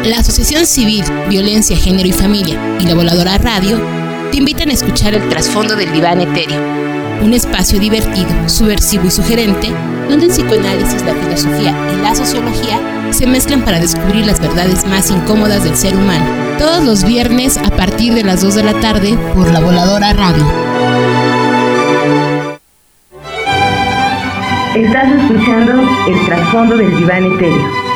La Asociación Civil Violencia, Género y Familia y La Voladora Radio te invitan a escuchar el trasfondo del diván etéreo, un espacio divertido, subversivo y sugerente, donde el psicoanálisis, la filosofía y la sociología se mezclan para descubrir las verdades más incómodas del ser humano. Todos los viernes a partir de las 2 de la tarde por La Voladora Radio. Estás escuchando el trasfondo del diván etéreo.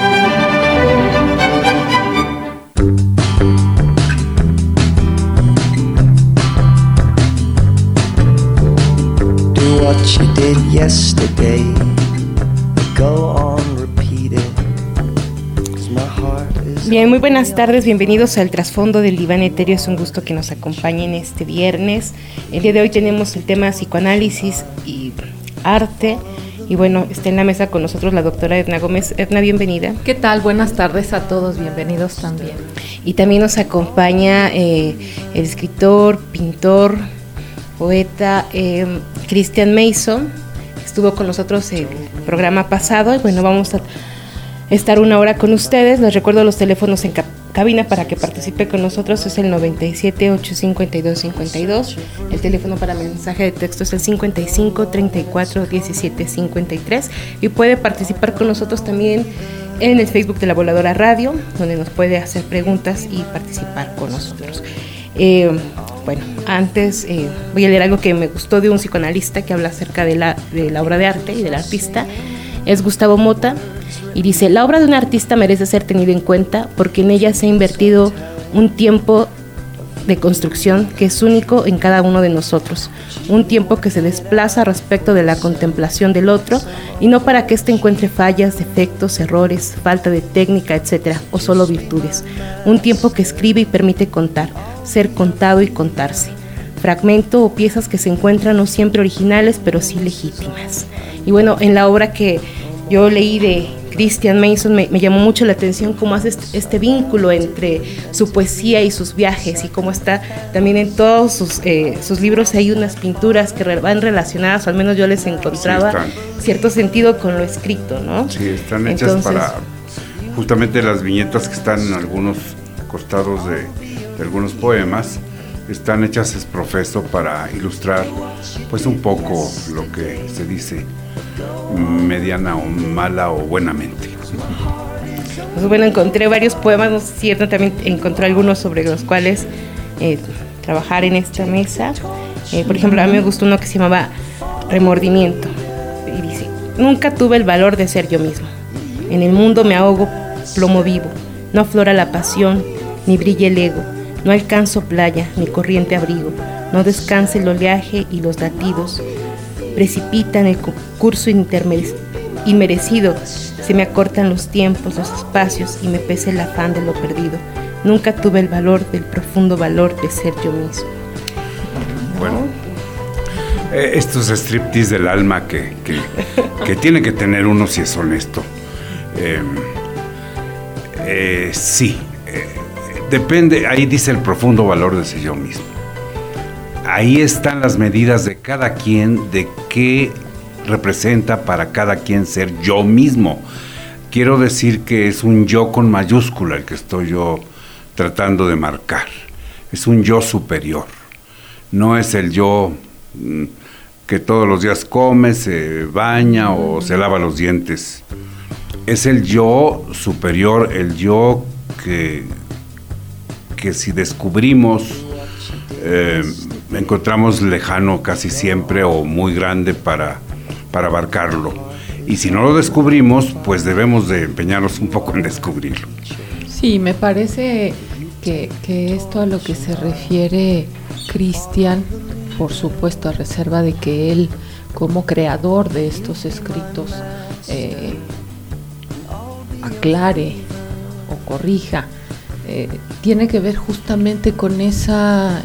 What you did yesterday, go on, repeat it, 'cause my heart is... Bien, muy buenas tardes, bienvenidos al trasfondo del diván etéreo. Es un gusto que nos acompañen este viernes. El día de hoy tenemos el tema psicoanálisis y arte. Y bueno, está en la mesa con nosotros la doctora Edna Gómez. Edna, bienvenida. ¿Qué tal? Buenas tardes a todos, bienvenidos también. Y también nos acompaña el escritor, pintor, poeta Christian Mason. Estuvo con nosotros el programa pasado y bueno, vamos a estar una hora con ustedes. Les recuerdo los teléfonos en cabina para que participe con nosotros. Es el 97-852-52. El teléfono para mensaje de texto es el 55-34-17-53 y puede participar con nosotros también en el Facebook de La Voladora Radio, donde nos puede hacer preguntas y participar con nosotros. Bueno, antes voy a leer algo que me gustó de un psicoanalista que habla acerca de la obra de arte y del artista. Es Gustavo Mota y dice: la obra de un artista merece ser tenida en cuenta porque en ella se ha invertido un tiempo de construcción que es único en cada uno de nosotros, un tiempo que se desplaza respecto de la contemplación del otro y no para que éste encuentre fallas, defectos, errores, falta de técnica, etcétera, o solo virtudes, un tiempo que escribe y permite contar, ser contado y contarse, fragmento o piezas que se encuentran no siempre originales pero sí legítimas. Y bueno, en la obra que yo leí de Christian Mason me llamó mucho la atención cómo hace este vínculo entre su poesía y sus viajes y cómo está también en todos sus libros. Hay unas pinturas que van relacionadas, o al menos yo les encontraba cierto sentido con lo escrito, ¿no? Sí, están hechas para justamente las viñetas que están en algunos costados de algunos poemas, están hechas es profeso para ilustrar pues un poco lo que se dice mediana o mala o buenamente. Pues bueno, encontré varios poemas, no sé si Erna también encontró algunos sobre los cuales trabajar en esta mesa. Por ejemplo, a mí me gustó uno que se llamaba Remordimiento y dice: nunca tuve el valor de ser yo mismo. En el mundo me ahogo plomo vivo, no aflora la pasión, ni brilla el ego, no alcanzo playa, ni corriente abrigo, no descansa el oleaje y los latidos precipitan el curso inmerecido, se me acortan los tiempos, los espacios y me pesa el afán de lo perdido. Nunca tuve el valor del profundo valor de ser yo mismo. Bueno, estos striptease del alma que tiene que tener uno si es honesto. Sí, depende, ahí dice el profundo valor de ser yo mismo. Ahí están las medidas de cada quien, de qué representa para cada quien ser yo mismo. Quiero decir que es un yo con mayúscula el que estoy yo tratando de marcar. Es un yo superior. No es el yo que todos los días come, se baña o se lava los dientes. Es el yo superior, el yo que si descubrimos, encontramos lejano casi siempre o muy grande para abarcarlo. Y si no lo descubrimos, pues debemos de empeñarnos un poco en descubrirlo. Sí, me parece que esto a lo que se refiere Christian, por supuesto a reserva de que él, como creador de estos escritos, aclare o corrija, tiene que ver justamente con esa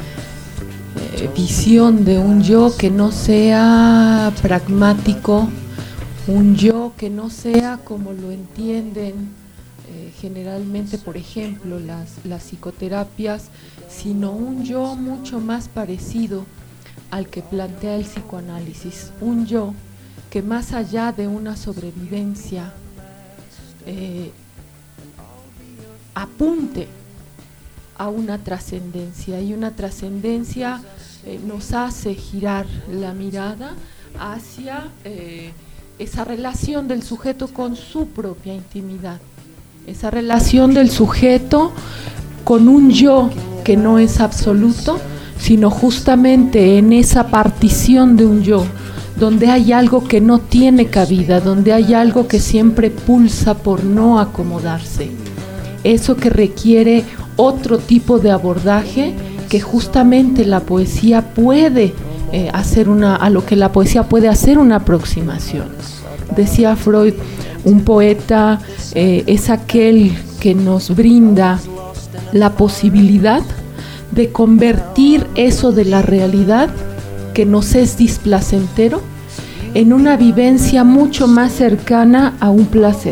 visión de un yo que no sea pragmático, un yo que no sea como lo entienden generalmente, por ejemplo, las psicoterapias, sino un yo mucho más parecido al que plantea el psicoanálisis, un yo que más allá de una sobrevivencia apunte a una trascendencia, y una trascendencia nos hace girar la mirada hacia esa relación del sujeto con su propia intimidad, esa relación del sujeto con un yo que no es absoluto, sino justamente en esa partición de un yo, donde hay algo que no tiene cabida, donde hay algo que siempre pulsa por no acomodarse. Eso que requiere otro tipo de abordaje que justamente la poesía puede a lo que la poesía puede hacer una aproximación. Decía Freud, un poeta es aquel que nos brinda la posibilidad de convertir eso de la realidad que nos es displacentero en una vivencia mucho más cercana a un placer.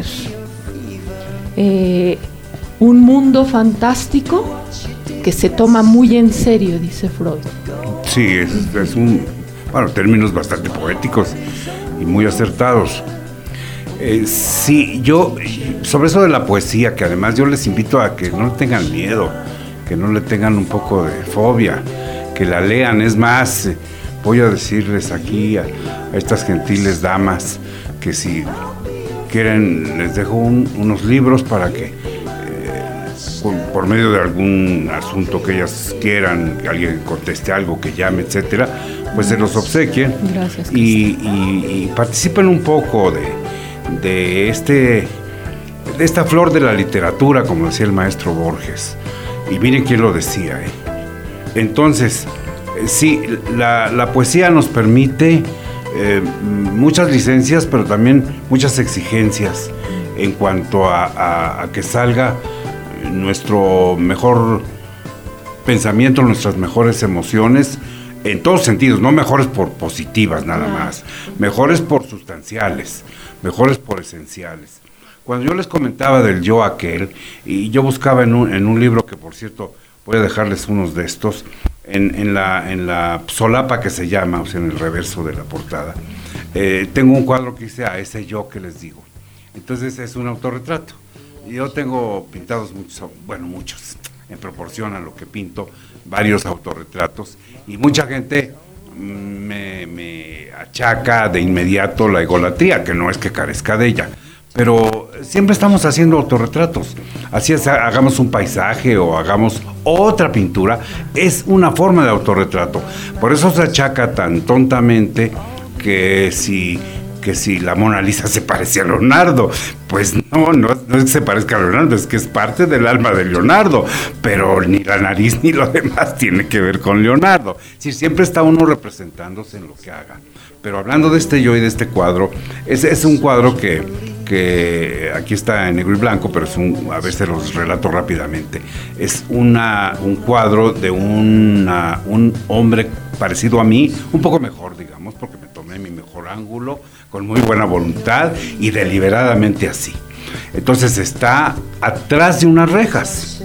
Un mundo fantástico que se toma muy en serio, dice Freud. Sí, es términos bastante poéticos y muy acertados. Sí, yo, sobre eso de la poesía, que además yo les invito a que no le tengan miedo, que no le tengan un poco de fobia, que la lean. Es más, voy a decirles aquí a estas gentiles damas que si quieren les dejo unos libros para que por medio de algún asunto que ellas quieran, que alguien conteste algo, que llame, etcétera, pues se los obsequien. Gracias, y participen un poco de esta flor de la literatura, como decía el maestro Borges. Y miren quién lo decía. Entonces, sí, la poesía nos permite muchas licencias, pero también muchas exigencias en cuanto a que salga nuestro mejor pensamiento, nuestras mejores emociones, en todos sentidos, no mejores por positivas nada más, mejores por sustanciales, mejores por esenciales. Cuando yo les comentaba del yo aquel, y yo buscaba en un libro que, por cierto, voy a dejarles unos de estos, en la solapa que se llama, o sea, en el reverso de la portada, tengo un cuadro que dice a ese yo que les digo. Entonces es un autorretrato. Yo tengo pintados muchos, en proporción a lo que pinto, varios autorretratos, y mucha gente me achaca de inmediato la egolatría, que no es que carezca de ella, pero siempre estamos haciendo autorretratos. Así es, hagamos un paisaje o hagamos otra pintura, es una forma de autorretrato. Por eso se achaca tan tontamente que si la Mona Lisa se parece a Leonardo. Pues no es que se parezca a Leonardo, es que es parte del alma de Leonardo, pero ni la nariz ni lo demás tiene que ver con Leonardo. Sí, siempre está uno representándose en lo que haga. Pero hablando de este yo y de este cuadro, es un cuadro que aquí está en negro y blanco, pero a veces los relato rápidamente. Es un cuadro de un hombre parecido a mí, un poco mejor, digamos, porque me tomé mi mejor ángulo, con muy buena voluntad y deliberadamente así. Entonces está atrás de unas rejas.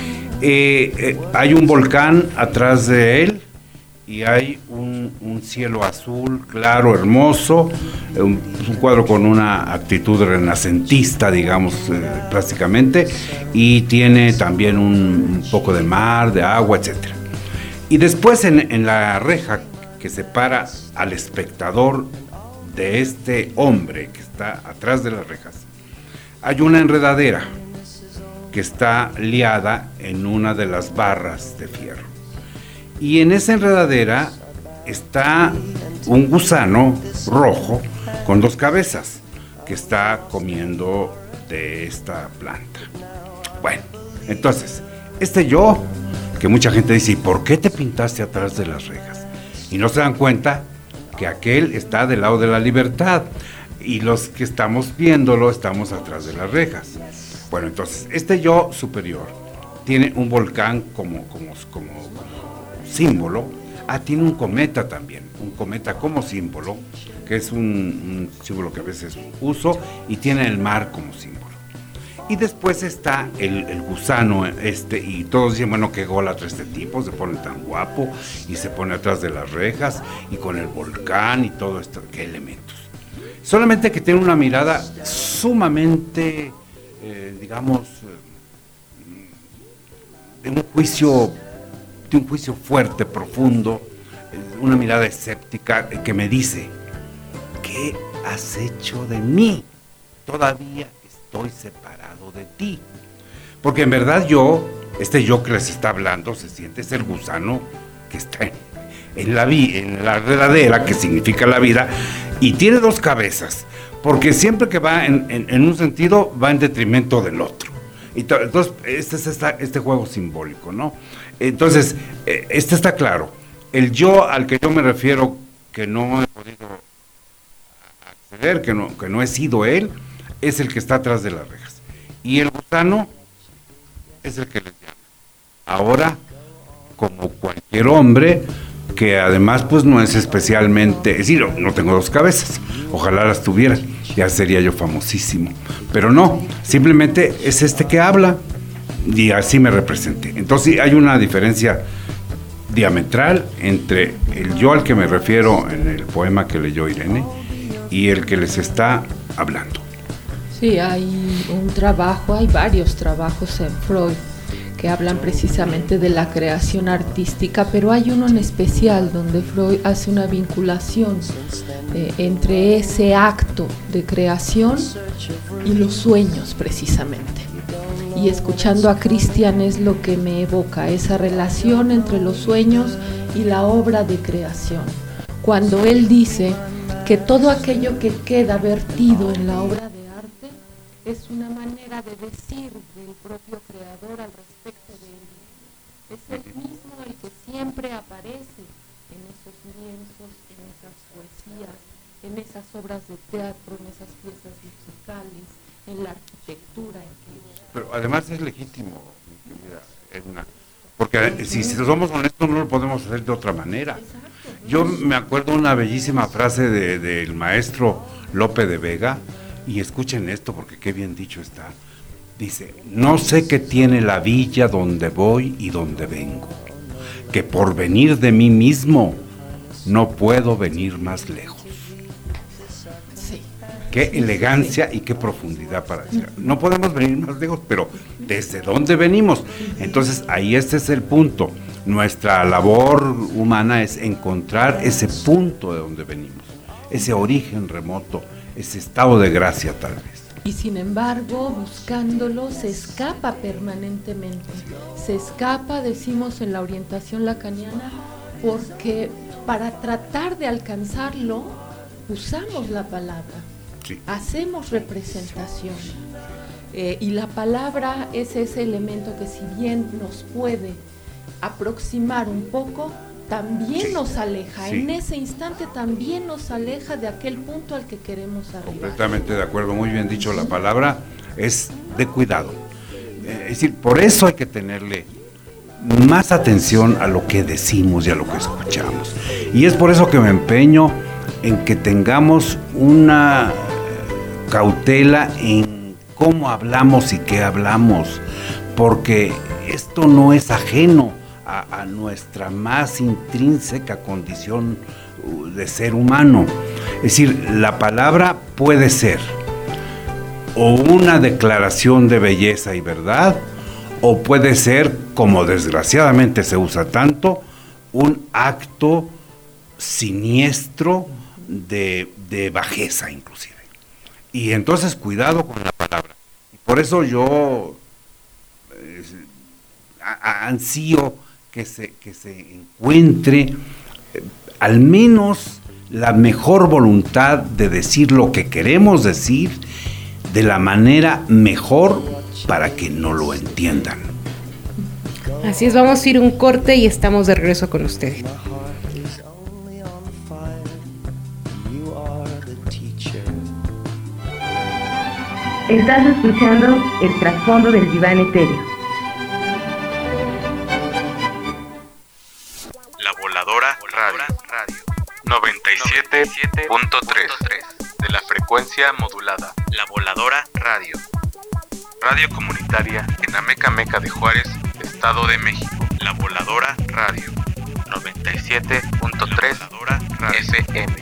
Hay un volcán atrás de él y hay un cielo azul, claro, hermoso, un cuadro con una actitud renacentista, digamos, plásticamente, y tiene también un poco de mar, de agua, etcétera. Y después en la reja que separa al espectador de este hombre que está atrás de las rejas, hay una enredadera que está liada en una de las barras de fierro. Y en esa enredadera está un gusano rojo con dos cabezas que está comiendo de esta planta. Bueno, entonces, este yo, que mucha gente dice, ¿y por qué te pintaste atrás de las rejas? Y no se dan cuenta que aquel está del lado de la libertad y los que estamos viéndolo estamos atrás de las rejas. Bueno, entonces, este yo superior tiene un volcán como símbolo. Tiene un cometa también, un cometa como símbolo, que es un símbolo que a veces uso, y tiene el mar como símbolo. Y después está el gusano y todos dicen, bueno, qué gólatra este tipo, se pone tan guapo y se pone atrás de las rejas y con el volcán y todo esto, qué elementos. Solamente que tiene una mirada sumamente, digamos, un juicio fuerte, profundo, una mirada escéptica que me dice: ¿qué has hecho de mí? Todavía estoy separado de ti. Porque en verdad este yo que les está hablando se siente, es el gusano que está en la enredadera, que significa la vida, y tiene dos cabezas, porque siempre que va en un sentido va en detrimento del otro. Entonces, este juego simbólico, ¿no? Entonces, está claro. El yo al que yo me refiero, que no he podido acceder, que no he sido él, es el que está atrás de las rejas. Y el gusano es el que les llama. Ahora, como cualquier hombre, que además pues no es especialmente, es decir, no tengo dos cabezas, ojalá las tuviera, ya sería yo famosísimo, pero no, simplemente es este que habla y así me representé. Entonces hay una diferencia diametral entre el yo al que me refiero en el poema que leyó Irene y el que les está hablando. Sí, hay varios trabajos en Freud que hablan precisamente de la creación artística, pero hay uno en especial donde Freud hace una vinculación entre ese acto de creación y los sueños precisamente. Y escuchando a Christian es lo que me evoca, esa relación entre los sueños y la obra de creación. Cuando él dice que todo aquello que queda vertido en la obra de arte es una manera de decir del propio creador al respecto de él. Es el mismo el que siempre aparece en esos lienzos, en esas poesías, en esas obras de teatro, en esas piezas musicales, en la arquitectura. Pero además es legítimo, mi querida Edna, porque si somos honestos no lo podemos hacer de otra manera. Yo me acuerdo una bellísima frase del maestro Lope de Vega, y escuchen esto porque qué bien dicho está. Dice: no sé qué tiene la villa donde voy y donde vengo, que por venir de mí mismo no puedo venir más lejos. Sí. Qué elegancia y qué profundidad para decir. No podemos venir más lejos, pero ¿desde dónde venimos? Entonces ahí este es el punto. Nuestra labor humana es encontrar ese punto de donde venimos, ese origen remoto, ese estado de gracia tal vez. Y sin embargo, buscándolo, se escapa permanentemente. Se escapa, decimos en la orientación lacaniana, porque para tratar de alcanzarlo, usamos la palabra, sí. Hacemos representación. Y la palabra es ese elemento que, si bien nos puede aproximar un poco, también nos aleja, en ese instante también nos aleja de aquel punto al que queremos arribar. Completamente de acuerdo, muy bien dicho, la palabra es de cuidado. Es decir, por eso hay que tenerle más atención a lo que decimos y a lo que escuchamos. Y es por eso que me empeño en que tengamos una cautela en cómo hablamos y qué hablamos, porque esto no es ajeno a nuestra más intrínseca condición de ser humano. Es decir, la palabra puede ser o una declaración de belleza y verdad, o puede ser, como desgraciadamente se usa tanto, un acto siniestro de bajeza inclusive. Y entonces cuidado con la palabra. Y por eso yo ansío que se encuentre al menos la mejor voluntad de decir lo que queremos decir de la manera mejor para que no lo entiendan. Así es, vamos a ir un corte y estamos de regreso con ustedes. Estás escuchando el trasfondo del diván etéreo. La Voladora Radio 97.3 de la frecuencia modulada. La Voladora Radio. Radio comunitaria en Amecameca de Juárez, Estado de México. La Voladora Radio 97.3 FM.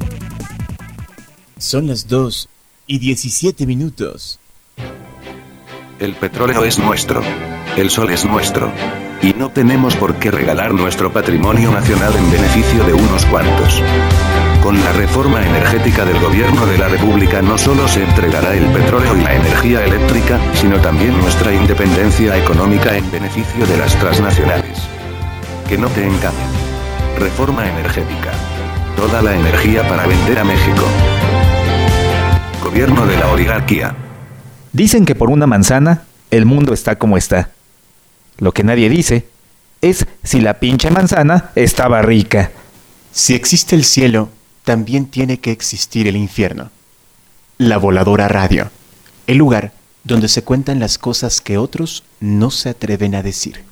Son las 2:17 minutos. El petróleo es nuestro. El sol es nuestro. Y no tenemos por qué regalar nuestro patrimonio nacional en beneficio de unos cuantos. Con la reforma energética del Gobierno de la República no solo se entregará el petróleo y la energía eléctrica, sino también nuestra independencia económica en beneficio de las transnacionales. Que no te engañen. Reforma energética. Toda la energía para vender a México. Gobierno de la oligarquía. Dicen que por una manzana el mundo está como está. Lo que nadie dice es si la pinche manzana estaba rica. Si existe el cielo, también tiene que existir el infierno. La Voladora Radio, el lugar donde se cuentan las cosas que otros no se atreven a decir.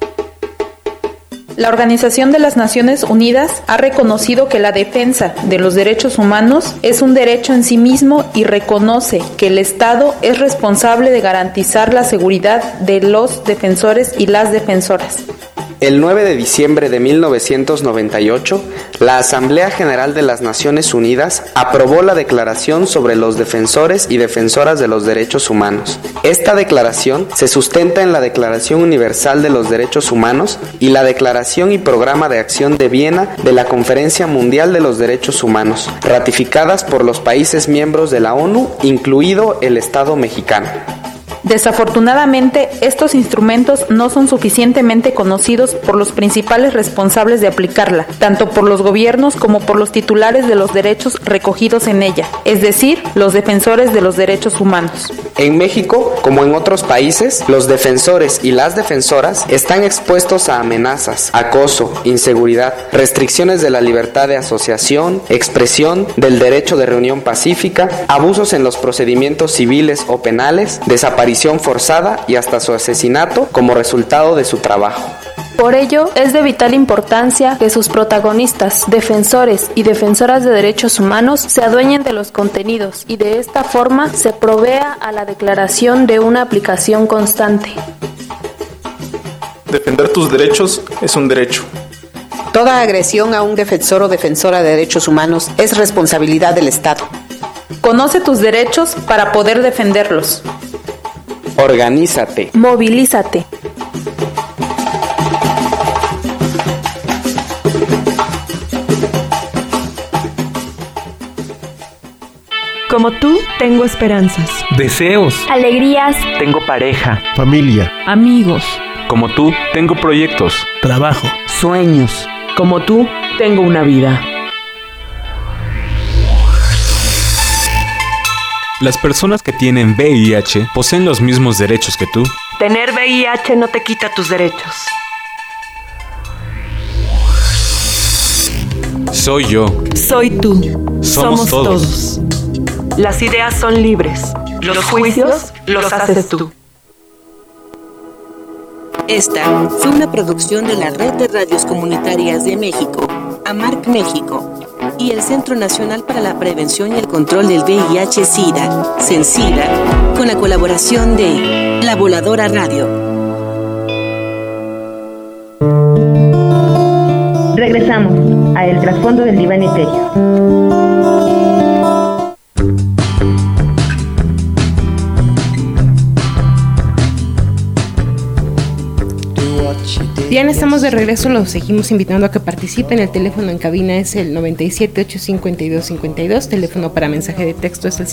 La Organización de las Naciones Unidas ha reconocido que la defensa de los derechos humanos es un derecho en sí mismo y reconoce que el Estado es responsable de garantizar la seguridad de los defensores y las defensoras. El 9 de diciembre de 1998, la Asamblea General de las Naciones Unidas aprobó la Declaración sobre los Defensores y Defensoras de los Derechos Humanos. Esta declaración se sustenta en la Declaración Universal de los Derechos Humanos y la Declaración y Programa de Acción de Viena de la Conferencia Mundial de los Derechos Humanos, ratificadas por los países miembros de la ONU, incluido el Estado mexicano. Desafortunadamente, estos instrumentos no son suficientemente conocidos por los principales responsables de aplicarla, tanto por los gobiernos como por los titulares de los derechos recogidos en ella, es decir, los defensores de los derechos humanos. En México, como en otros países, los defensores y las defensoras están expuestos a amenazas, acoso, inseguridad, restricciones de la libertad de asociación, expresión, del derecho de reunión pacífica, abusos en los procedimientos civiles o penales, desaparición forzada y hasta su asesinato como resultado de su trabajo. Por ello, es de vital importancia que sus protagonistas, defensores y defensoras de derechos humanos se adueñen de los contenidos y de esta forma se provea a la declaración de una aplicación constante. Defender tus derechos es un derecho. Toda agresión a un defensor o defensora de derechos humanos es responsabilidad del Estado. Conoce tus derechos para poder defenderlos. Organízate. Movilízate. Como tú, tengo esperanzas. Deseos. Alegrías. Tengo pareja. Familia. Amigos. Como tú, tengo proyectos. Trabajo. Sueños. Como tú, tengo una vida. Las personas que tienen VIH poseen los mismos derechos que tú. Tener VIH no te quita tus derechos. Soy yo. Soy tú. Somos todos. Las ideas son libres. Los juicios los haces tú. Esta fue una producción de la Red de Radios Comunitarias de México, AMARC México, y el Centro Nacional para la Prevención y el Control del VIH-Sida, CENSIDA, con la colaboración de La Voladora Radio. Regresamos a El Trasfondo del Diván Etéreo. Bien, estamos de regreso, los seguimos invitando a que participen. El teléfono en cabina es el 97-852-52, teléfono para mensaje de texto es el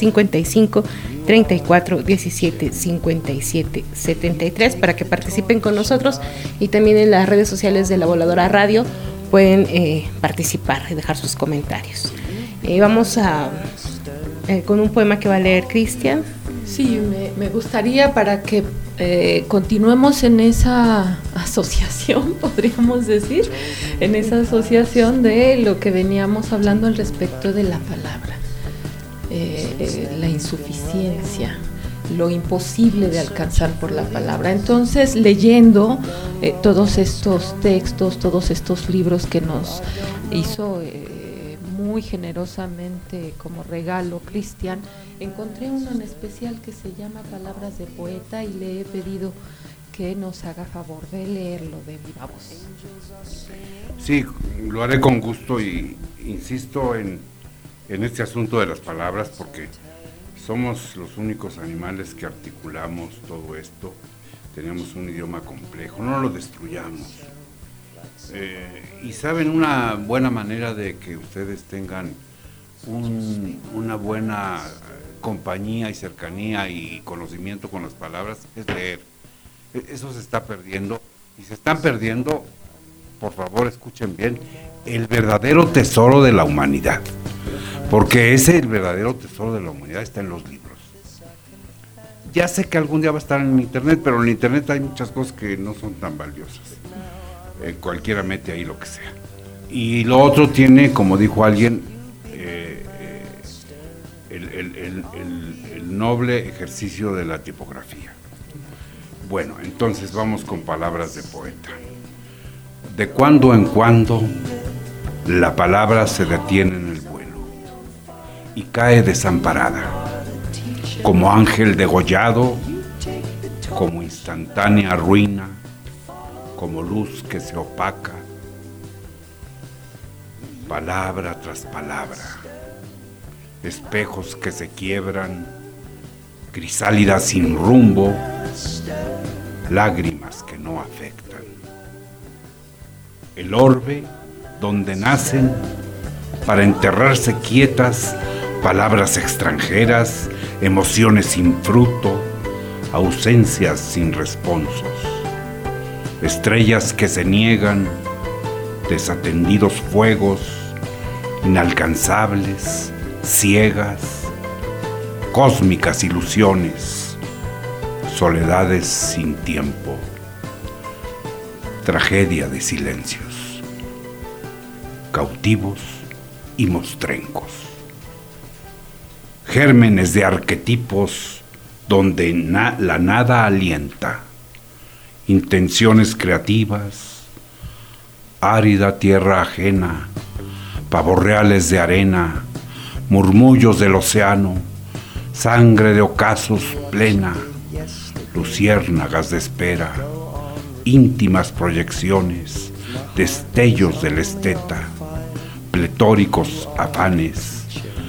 55-34-17-57-73 para que participen con nosotros, y también en las redes sociales de La Voladora Radio pueden participar y dejar sus comentarios. Vamos a con un poema que va a leer Cristian. Sí, me gustaría para que continuemos en esa asociación, podríamos decir, en esa asociación de lo que veníamos hablando al respecto de la palabra, la insuficiencia, lo imposible de alcanzar por la palabra. Entonces, leyendo todos estos textos, todos estos libros que nos hizo muy generosamente como regalo Cristian, encontré uno en especial que se llama Palabras de Poeta y le he pedido que nos haga favor de leerlo de viva voz. Sí, lo haré con gusto y insisto en este asunto de las palabras porque somos los únicos animales que articulamos todo esto. Teníamos un idioma complejo, no lo destruyamos. Y saben, una buena manera de que ustedes tengan una buena compañía y cercanía y conocimiento con las palabras es leer. Eso se está perdiendo, y se están perdiendo, por favor escuchen bien, el verdadero tesoro de la humanidad, porque el verdadero tesoro de la humanidad está en los libros. Ya sé que algún día va a estar en internet, pero en internet hay muchas cosas que no son tan valiosas. Cualquiera mete ahí lo que sea. Y lo otro tiene, como dijo alguien, el noble ejercicio de la tipografía. Bueno, entonces vamos con palabras de poeta. De cuando en cuando la palabra se detiene en el vuelo y cae desamparada, como ángel degollado, como instantánea ruina, como luz que se opaca, palabra tras palabra, espejos que se quiebran, crisálida sin rumbo, lágrimas que no afectan. El orbe donde nacen para enterrarse quietas palabras extranjeras, emociones sin fruto, ausencias sin responsos, estrellas que se niegan, desatendidos fuegos, inalcanzables, ciegas, cósmicas ilusiones, soledades sin tiempo, tragedia de silencios, cautivos y mostrencos, gérmenes de arquetipos donde la nada alienta, intenciones creativas, árida tierra ajena, pavorreales de arena, murmullos del océano, sangre de ocasos plena, luciérnagas de espera, íntimas proyecciones, destellos del esteta, pletóricos afanes,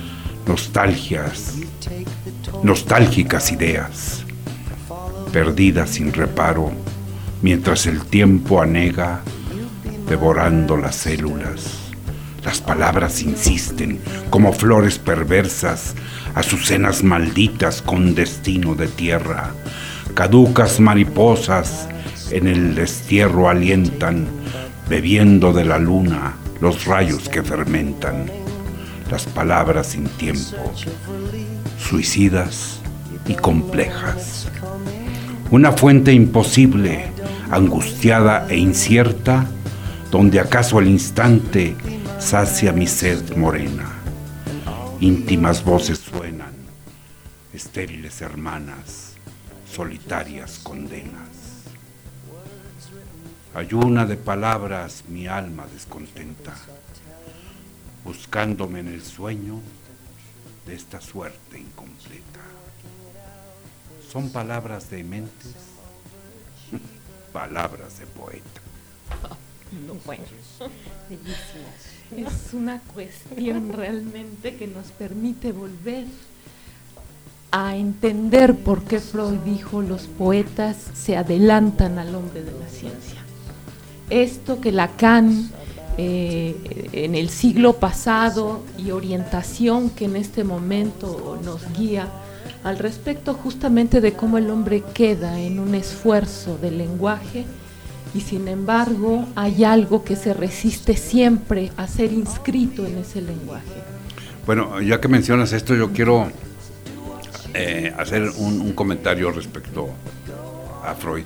nostálgicas ideas, perdidas sin reparo, mientras el tiempo anega, devorando las células. Las palabras insisten como flores perversas, azucenas malditas con destino de tierra, caducas mariposas en el destierro alientan, bebiendo de la luna los rayos que fermentan. Las palabras sin tiempo, suicidas y complejas. Una fuente imposible, angustiada e incierta, donde acaso el instante sacia mi sed morena. Íntimas voces suenan, estériles hermanas, solitarias condenas. Ayuna de palabras mi alma descontenta, buscándome en el sueño de esta suerte incompleta. Son palabras de mentes, palabras de poeta. Bueno, es una cuestión realmente que nos permite volver a entender por qué Freud dijo los poetas se adelantan al hombre de la ciencia. Esto que Lacan en el siglo pasado y orientación que en este momento nos guía al respecto justamente de cómo el hombre queda en un esfuerzo del lenguaje y sin embargo hay algo que se resiste siempre a ser inscrito en ese lenguaje. Bueno, ya que mencionas esto, yo quiero hacer un comentario respecto a Freud.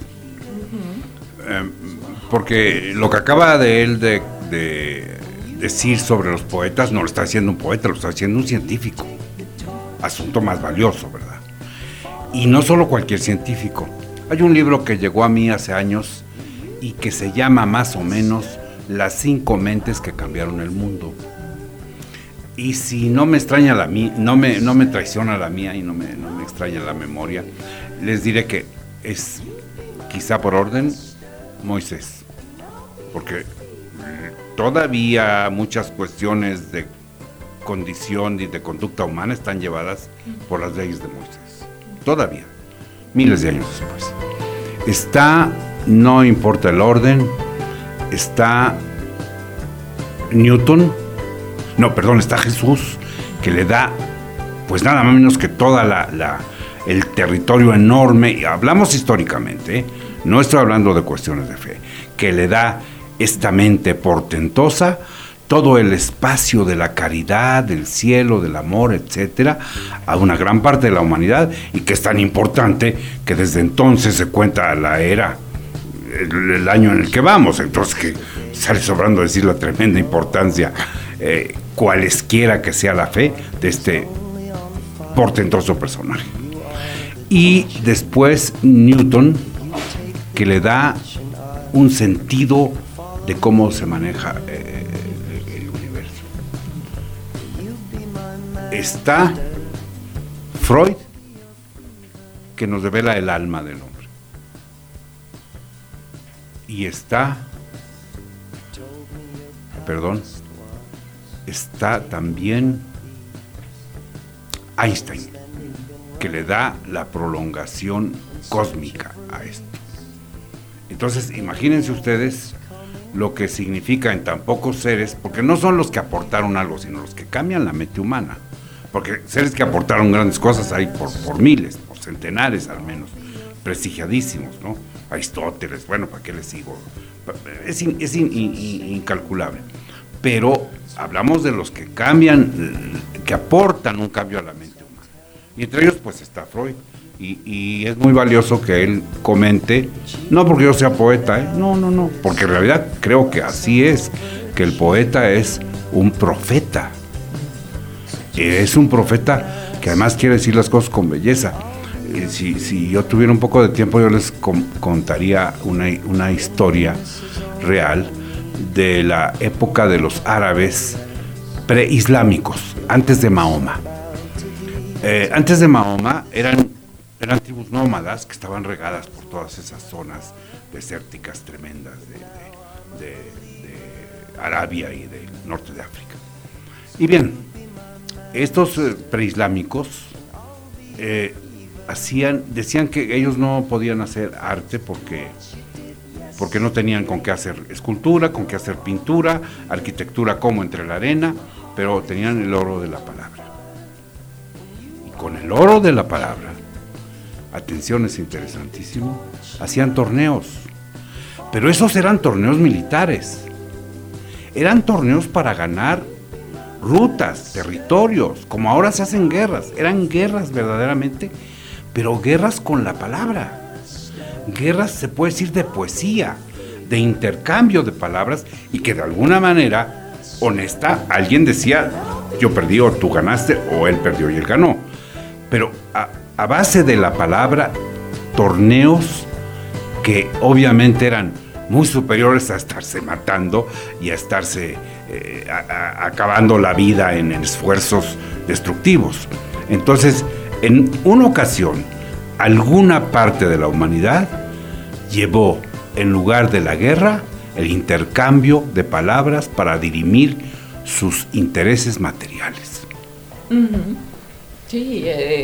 Porque lo que acaba de él de decir sobre los poetas no lo está haciendo un poeta, lo está haciendo un científico. Asunto más valioso, ¿verdad? Y no solo cualquier científico. Hay un libro que llegó a mí hace años y que se llama más o menos Las 5 mentes que cambiaron el mundo. Y si no me extraña la mía, no me traiciona la mía y no me extraña la memoria, les diré que es, quizá por orden, Moisés. Porque todavía muchas cuestiones de condición y de conducta humana están llevadas por las leyes de Moisés. Todavía, miles de años después. Está, no importa el orden, está Newton, está Jesús, que le da, pues nada menos que toda el territorio enorme, y hablamos históricamente, no estoy hablando de cuestiones de fe, que le da esta mente portentosa, todo el espacio de la caridad, del cielo, del amor, etcétera, a una gran parte de la humanidad, y que es tan importante que desde entonces se cuenta la era, el año en el que vamos, entonces que sale sobrando decir la tremenda importancia, cualesquiera que sea la fe, de este portentoso personaje. Y después Newton, que le da un sentido de cómo se maneja el universo. Está Freud, que nos revela el alma del hombre. Y está también Einstein, que le da la prolongación cósmica a esto. Entonces, imagínense ustedes lo que significa en tan pocos seres, porque no son los que aportaron algo, sino los que cambian la mente humana. Porque seres que aportaron grandes cosas hay por miles, por centenares al menos, prestigiadísimos, ¿no? Aristóteles, bueno, ¿para qué les sigo? Es incalculable. Pero hablamos de los que cambian, que aportan un cambio a la mente humana. Y entre ellos, pues, está Freud. Y es muy valioso que él comente, no porque yo sea poeta, no, porque en realidad creo que así es, que el poeta es un profeta. Es un profeta que además quiere decir las cosas con belleza. Si yo tuviera un poco de tiempo, yo les contaría una historia real de la época de los árabes preislámicos, antes de Mahoma. Antes de Mahoma eran tribus nómadas que estaban regadas por todas esas zonas desérticas tremendas de Arabia y del norte de África. Y bien, estos preislámicos decían que ellos no podían hacer arte porque no tenían con qué hacer escultura, con qué hacer pintura, arquitectura como entre la arena, pero tenían el oro de la palabra. Y con el oro de la palabra, atención, es interesantísimo, hacían torneos, pero esos eran torneos militares, eran torneos para ganar rutas, territorios, como ahora se hacen guerras, eran guerras verdaderamente, pero guerras con la palabra, guerras se puede decir de poesía, de intercambio de palabras, y que de alguna manera honesta, alguien decía, yo perdí o tú ganaste, o él perdió y él ganó, pero a base de la palabra, torneos que obviamente eran muy superiores a estarse matando y a estarse acabando la vida en esfuerzos destructivos. Entonces, en una ocasión, alguna parte de la humanidad llevó, en lugar de la guerra, el intercambio de palabras para dirimir sus intereses materiales. Uh-huh. Sí,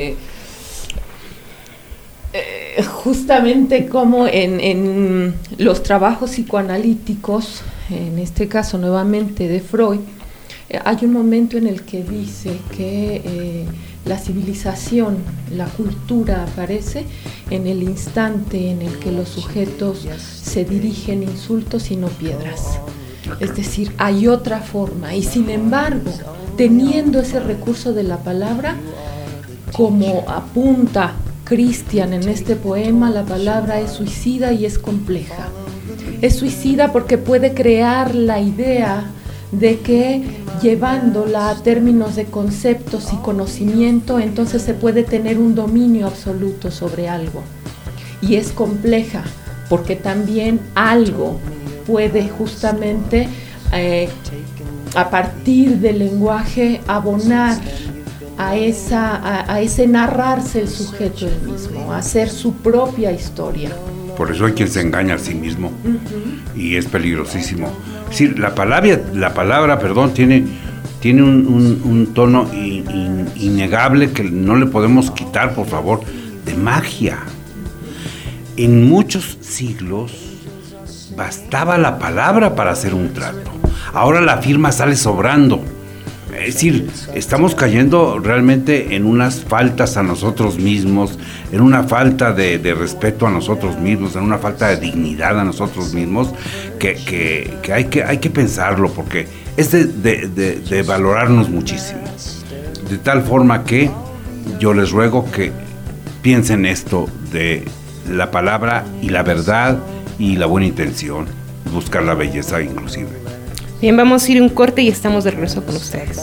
justamente como en los trabajos psicoanalíticos, en este caso nuevamente de Freud, hay un momento en el que dice que la civilización, la cultura aparece en el instante en el que los sujetos se dirigen insultos y no piedras. Es decir, hay otra forma, y sin embargo, teniendo ese recurso de la palabra, como apunta Christian en este poema, la palabra es suicida y es compleja. Es suicida porque puede crear la idea de que llevándola a términos de conceptos y conocimiento, entonces se puede tener un dominio absoluto sobre algo. Y es compleja porque también algo puede justamente a partir del lenguaje abonar a ese narrarse el sujeto el mismo, a hacer su propia historia. Por eso hay quien se engaña a sí mismo, uh-huh, y es peligrosísimo. Es decir, la palabra, tiene un tono innegable que no le podemos quitar, por favor, de magia. en muchos siglos bastaba la palabra para hacer un trato. Ahora la firma sale sobrando. Es decir, estamos cayendo realmente en unas faltas a nosotros mismos, en una falta de respeto a nosotros mismos, en una falta de dignidad a nosotros mismos, que hay que pensarlo, porque es de valorarnos muchísimo. De tal forma que yo les ruego que piensen esto de la palabra y la verdad y la buena intención, buscar la belleza inclusive. Bien, vamos a ir un corte y estamos de regreso con ustedes.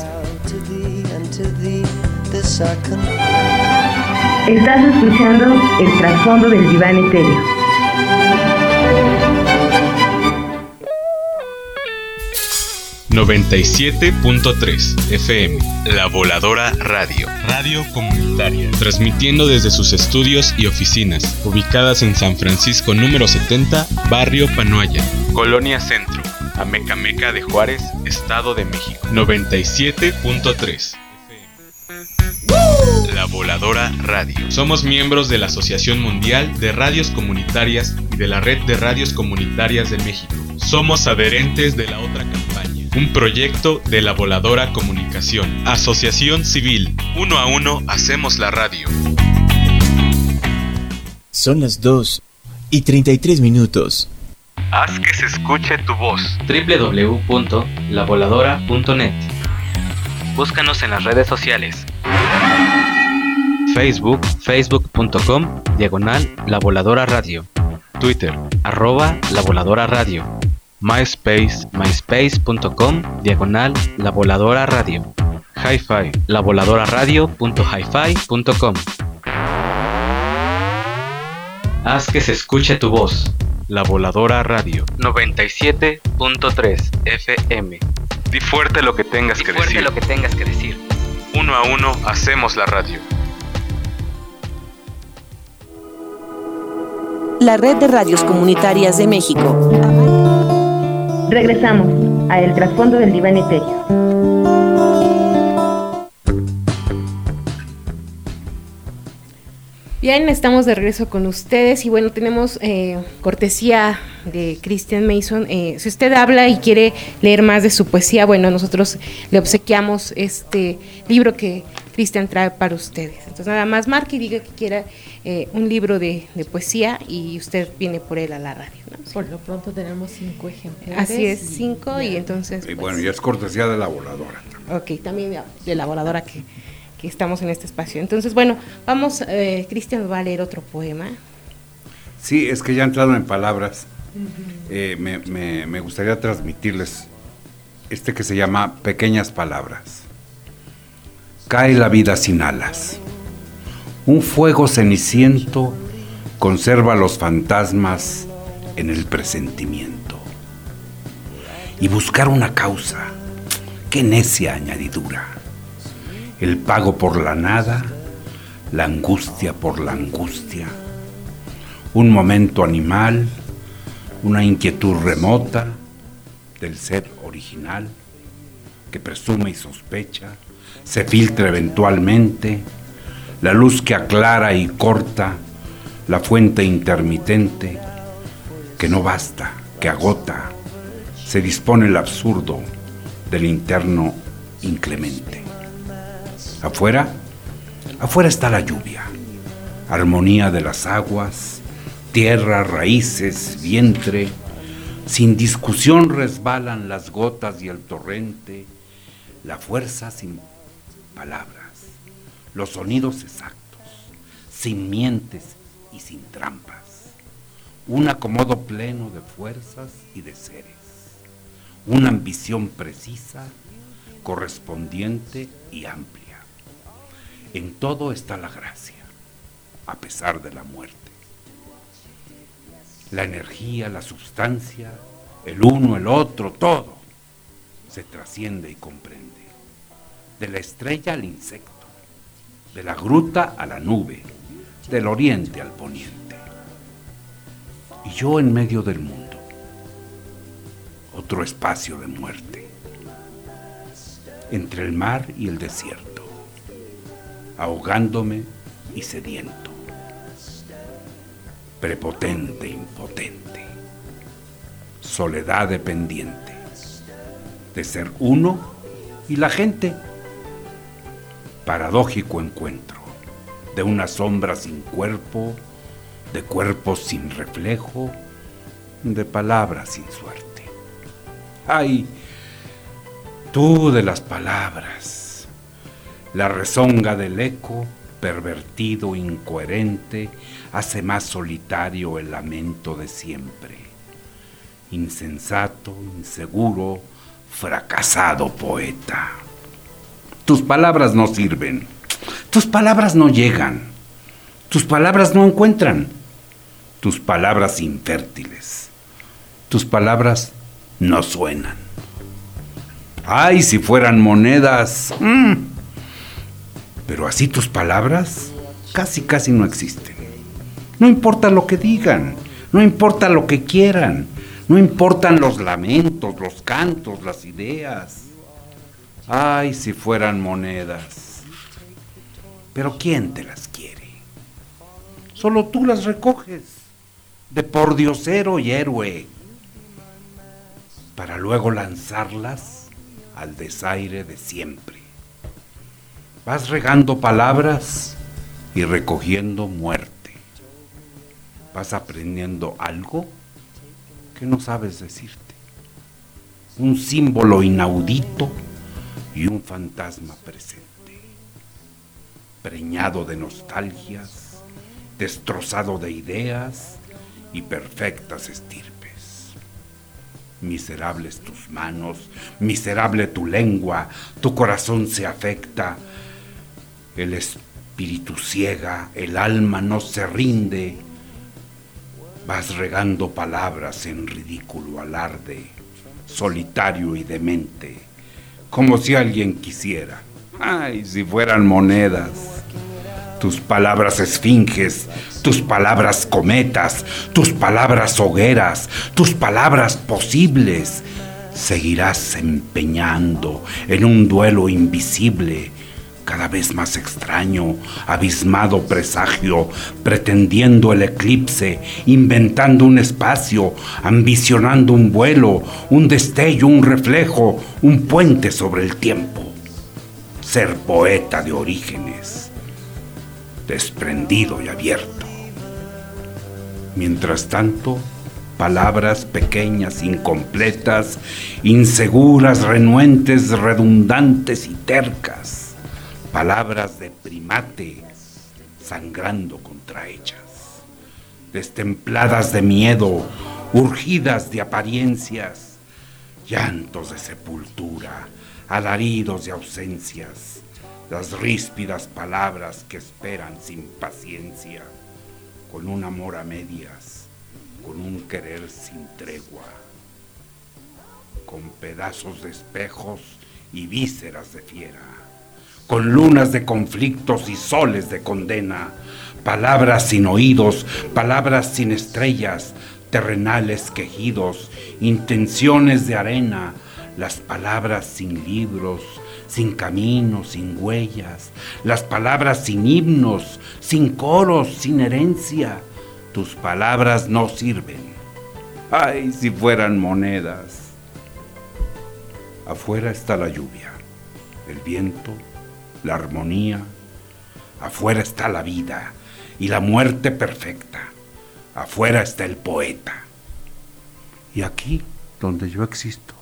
Estás escuchando el trasfondo del diván etéreo. ...97.3 FM... La Voladora Radio... Radio comunitaria... ...transmitiendo desde sus estudios y oficinas... ...ubicadas en San Francisco número 70... ...Barrio Panoaya... ...Colonia Centro... Amecameca de Juárez... Estado de México... 97.3 La Voladora Radio. Somos miembros de la Asociación Mundial de Radios Comunitarias y de la Red de Radios Comunitarias de México. Somos adherentes de La Otra Campaña, un proyecto de La Voladora Comunicación. Asociación Civil, 1 a 1 hacemos la radio. Son las 2:33. Haz que se escuche tu voz. www.lavoladora.net. Búscanos en las redes sociales. Facebook, facebook.com/La Voladora Radio. Twitter, @La Voladora Radio. MySpace, myspace.com/La Voladora Radio. Hi-Fi, lavoladoraradio.hifi.com. Haz que se escuche tu voz. La Voladora Radio. 97.3 FM. Di fuerte lo que tengas que decir. 1 a 1 hacemos la radio. La Red de Radios Comunitarias de México. Regresamos a El Trasfondo del Diván Etéreo. Bien, estamos de regreso con ustedes y bueno, tenemos cortesía de Christian Mason. Si usted habla y quiere leer más de su poesía, bueno, nosotros le obsequiamos este libro que Christian trae para ustedes. Entonces nada más marque y diga que quiera un libro de poesía y usted viene por él a la radio, ¿no? Por lo pronto tenemos 5 ejemplares. Así es, 5 y entonces... Y bueno, ya es cortesía de La Voladora. Ok, también de La Voladora que estamos en este espacio. Entonces, bueno, vamos, Christian va a leer otro poema. Sí, es que ya entrado en palabras, me gustaría transmitirles este que se llama Pequeñas Palabras. Cae la vida sin alas. Un fuego ceniciento conserva los fantasmas en el presentimiento. Y buscar una causa, qué necia añadidura. El pago por la nada, la angustia por la angustia, un momento animal, una inquietud remota del ser original que presume y sospecha, se filtra eventualmente, la luz que aclara y corta, la fuente intermitente, que no basta, que agota, se dispone el absurdo del interno inclemente. Afuera está la lluvia, armonía de las aguas, tierra, raíces, vientre, sin discusión resbalan las gotas y el torrente, la fuerza sin palabras, los sonidos exactos, sin mientes y sin trampas, un acomodo pleno de fuerzas y de seres, una ambición precisa, correspondiente y amplia. En todo está la gracia, a pesar de la muerte. La energía, la sustancia, el uno, el otro, todo se trasciende y comprende. De la estrella al insecto, de la gruta a la nube, del oriente al poniente. Y yo en medio del mundo, otro espacio de muerte, entre el mar y el desierto, ahogándome y sediento. prepotente, impotente, soledad dependiente de ser uno y la gente, paradójico encuentro de una sombra sin cuerpo, de cuerpos sin reflejo, de palabras sin suerte. Ay, tú de las palabras, la rezonga del eco, pervertido, incoherente, hace más solitario el lamento de siempre. Insensato, inseguro, fracasado poeta. Tus palabras no sirven, tus palabras no llegan, tus palabras no encuentran, tus palabras infértiles, tus palabras no suenan. Ay, si fueran monedas. Pero así tus palabras casi no existen. No importa lo que digan, no importa lo que quieran, no importan los lamentos, los cantos, las ideas. Ay, si fueran monedas. Pero ¿quién te las quiere? Solo tú las recoges, de pordiosero y héroe, para luego lanzarlas al desaire de siempre. Vas regando palabras y recogiendo muerte. Vas aprendiendo algo que no sabes decirte. Un símbolo inaudito y un fantasma presente. Preñado de nostalgias, destrozado de ideas y perfectas estirpes. Miserables tus manos, miserable tu lengua, tu corazón se afecta, el espíritu ciega, el alma no se rinde. Vas regando palabras en ridículo alarde, solitario y demente, como si alguien quisiera. Ay, si fueran monedas. Tus palabras esfinges, tus palabras cometas, tus palabras hogueras, tus palabras posibles. Seguirás empeñando en un duelo invisible, cada vez más extraño, abismado presagio, pretendiendo el eclipse, inventando un espacio, ambicionando un vuelo, un destello, un reflejo, un puente sobre el tiempo. Ser poeta de orígenes, desprendido y abierto. Mientras tanto, palabras pequeñas, incompletas, inseguras, renuentes, redundantes y tercas. Palabras de primate sangrando contra ellas, destempladas de miedo, urgidas de apariencias, llantos de sepultura, alaridos de ausencias, las ríspidas palabras que esperan sin paciencia, con un amor a medias, con un querer sin tregua, con pedazos de espejos y vísceras de fiera, con lunas de conflictos y soles de condena, palabras sin oídos, palabras sin estrellas, terrenales quejidos, intenciones de arena, las palabras sin libros, sin caminos, sin huellas, las palabras sin himnos, sin coros, sin herencia. Tus palabras no sirven. Ay, si fueran monedas. Afuera está la lluvia, el viento, la armonía. Afuera está la vida y la muerte perfecta. Afuera está el poeta. Y aquí, donde yo existo.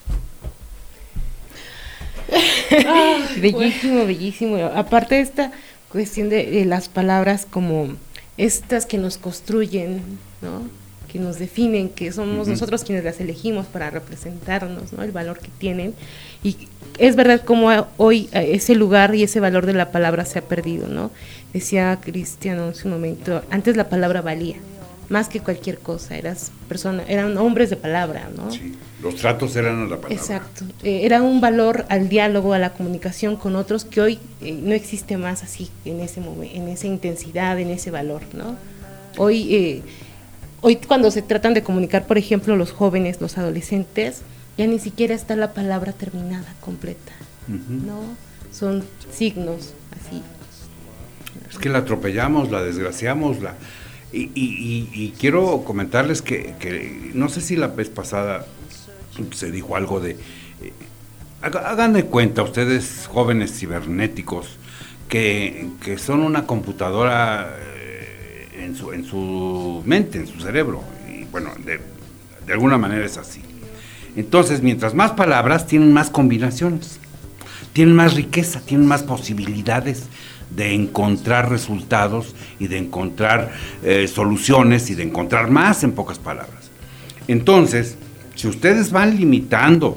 Bellísimo, bellísimo. Aparte de esta cuestión de las palabras como estas que nos construyen, ¿no? Que nos definen, que somos nosotros quienes las elegimos para representarnos, ¿no? El valor que tienen. Y es verdad como hoy ese lugar y ese valor de la palabra se ha perdido, ¿no? Decía Cristiano en su momento, antes la palabra valía más que cualquier cosa, eran hombres de palabra, ¿no? Sí, los tratos eran a la palabra. Exacto, era un valor al diálogo, a la comunicación con otros que hoy no existe más así, en ese momento, en esa intensidad, en ese valor, ¿no? Hoy cuando se tratan de comunicar, por ejemplo, los jóvenes, los adolescentes, ya ni siquiera está la palabra terminada, completa, ¿no? Son signos, así. Es que la atropellamos, la desgraciamos, Y quiero comentarles que no sé si la vez pasada se dijo algo de... hagan de cuenta ustedes, jóvenes cibernéticos, que son una computadora en su mente, en su cerebro. Y bueno, de alguna manera es así. Entonces, mientras más palabras, tienen más combinaciones, tienen más riqueza, tienen más posibilidades de encontrar resultados y de encontrar soluciones y de encontrar más, en pocas palabras. Entonces, si ustedes van limitando